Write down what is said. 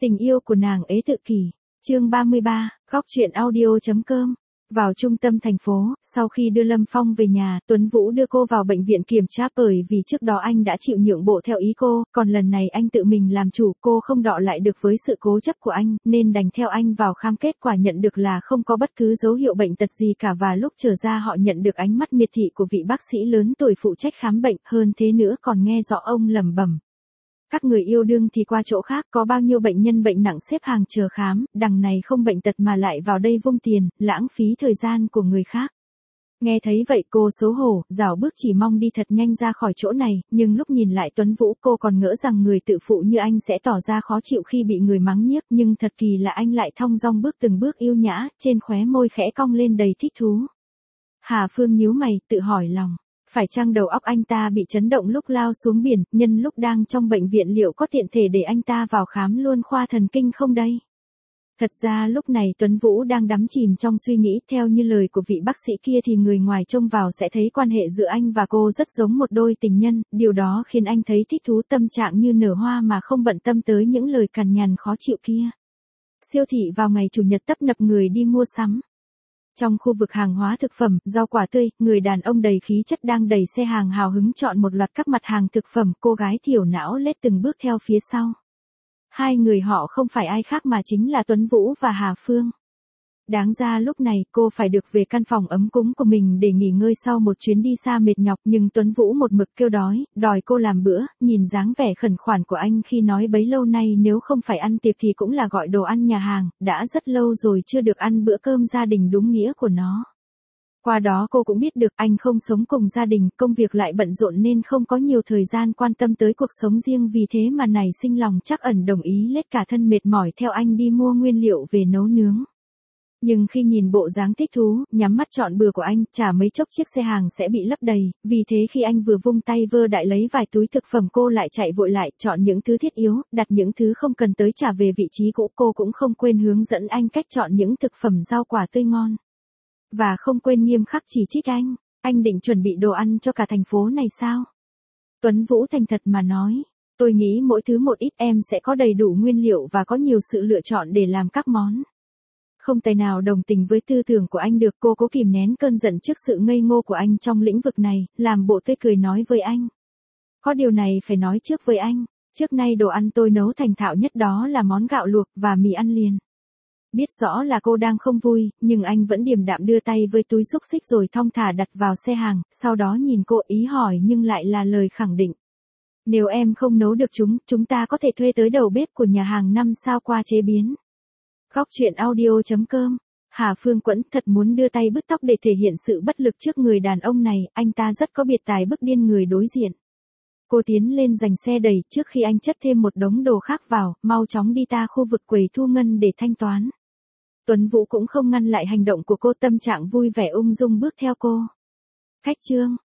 Tình yêu của nàng ế tự kỷ. Chương 33, góc truyện audio.com. Vào trung tâm thành phố, sau khi đưa Lâm Phong về nhà, Tuấn Vũ đưa cô vào bệnh viện kiểm tra bởi vì trước đó anh đã chịu nhượng bộ theo ý cô, còn lần này anh tự mình làm chủ, cô không đọ lại được với sự cố chấp của anh, nên đành theo anh vào khám. Kết quả nhận được là không có bất cứ dấu hiệu bệnh tật gì cả, và lúc trở ra họ nhận được ánh mắt miệt thị của vị bác sĩ lớn tuổi phụ trách khám bệnh, hơn thế nữa còn nghe rõ ông lẩm bẩm. Các người yêu đương thì qua chỗ khác, có bao nhiêu bệnh nhân bệnh nặng xếp hàng chờ khám, đằng này không bệnh tật mà lại vào đây vung tiền, lãng phí thời gian của người khác. Nghe thấy vậy cô xấu hổ, rảo bước chỉ mong đi thật nhanh ra khỏi chỗ này, nhưng lúc nhìn lại Tuấn Vũ cô còn ngỡ rằng người tự phụ như anh sẽ tỏ ra khó chịu khi bị người mắng nhiếc, nhưng thật kỳ là anh lại thong dong bước từng bước yêu nhã, trên khóe môi khẽ cong lên đầy thích thú. Hà Phương nhíu mày, tự hỏi lòng. Phải chăng đầu óc anh ta bị chấn động lúc lao xuống biển, nhân lúc đang trong bệnh viện liệu có tiện thể để anh ta vào khám luôn khoa thần kinh không đây? Thật ra lúc này Tuấn Vũ đang đắm chìm trong suy nghĩ, theo như lời của vị bác sĩ kia thì người ngoài trông vào sẽ thấy quan hệ giữa anh và cô rất giống một đôi tình nhân, điều đó khiến anh thấy thích thú, tâm trạng như nở hoa mà không bận tâm tới những lời cằn nhằn khó chịu kia. Siêu thị vào ngày chủ nhật tấp nập người đi mua sắm. Trong khu vực hàng hóa thực phẩm, rau quả tươi, người đàn ông đầy khí chất đang đẩy xe hàng hào hứng chọn một loạt các mặt hàng thực phẩm, cô gái thiểu não lết từng bước theo phía sau. Hai người họ không phải ai khác mà chính là Tuấn Vũ và Hà Phương. Đáng ra lúc này cô phải được về căn phòng ấm cúng của mình để nghỉ ngơi sau một chuyến đi xa mệt nhọc, nhưng Tuấn Vũ một mực kêu đói, đòi cô làm bữa, nhìn dáng vẻ khẩn khoản của anh khi nói bấy lâu nay nếu không phải ăn tiệc thì cũng là gọi đồ ăn nhà hàng, đã rất lâu rồi chưa được ăn bữa cơm gia đình đúng nghĩa của nó. Qua đó cô cũng biết được anh không sống cùng gia đình, công việc lại bận rộn nên không có nhiều thời gian quan tâm tới cuộc sống riêng, vì thế mà nảy sinh lòng trắc ẩn đồng ý lết cả thân mệt mỏi theo anh đi mua nguyên liệu về nấu nướng. Nhưng khi nhìn bộ dáng thích thú, nhắm mắt chọn bừa của anh, chả mấy chốc chiếc xe hàng sẽ bị lấp đầy, vì thế khi anh vừa vung tay vơ đại lấy vài túi thực phẩm cô lại chạy vội lại, chọn những thứ thiết yếu, đặt những thứ không cần tới trả về vị trí cũ. Cô cũng không quên hướng dẫn anh cách chọn những thực phẩm rau quả tươi ngon. Và không quên nghiêm khắc chỉ trích anh định chuẩn bị đồ ăn cho cả thành phố này sao? Tuấn Vũ thành thật mà nói, tôi nghĩ mỗi thứ một ít em sẽ có đầy đủ nguyên liệu và có nhiều sự lựa chọn để làm các món. Không tài nào đồng tình với tư tưởng của anh được, cô cố kìm nén cơn giận trước sự ngây ngô của anh trong lĩnh vực này, làm bộ tươi cười nói với anh. Có điều này phải nói trước với anh, trước nay đồ ăn tôi nấu thành thạo nhất đó là món gạo luộc và mì ăn liền. Biết rõ là cô đang không vui, nhưng anh vẫn điềm đạm đưa tay với túi xúc xích rồi thong thả đặt vào xe hàng, sau đó nhìn cô ý hỏi nhưng lại là lời khẳng định. Nếu em không nấu được chúng ta có thể thuê tới đầu bếp của nhà hàng 5 sao qua chế biến. Góc truyện audio.com. Hà Phương Quẫn thật muốn đưa tay bứt tóc để thể hiện sự bất lực trước người đàn ông này, anh ta rất có biệt tài bức điên người đối diện. Cô tiến lên giành xe đẩy trước khi anh chất thêm một đống đồ khác vào, mau chóng đi ta khu vực quầy thu ngân để thanh toán. Tuấn Vũ cũng không ngăn lại hành động của cô, tâm trạng vui vẻ ung dung bước theo cô. Khách trương,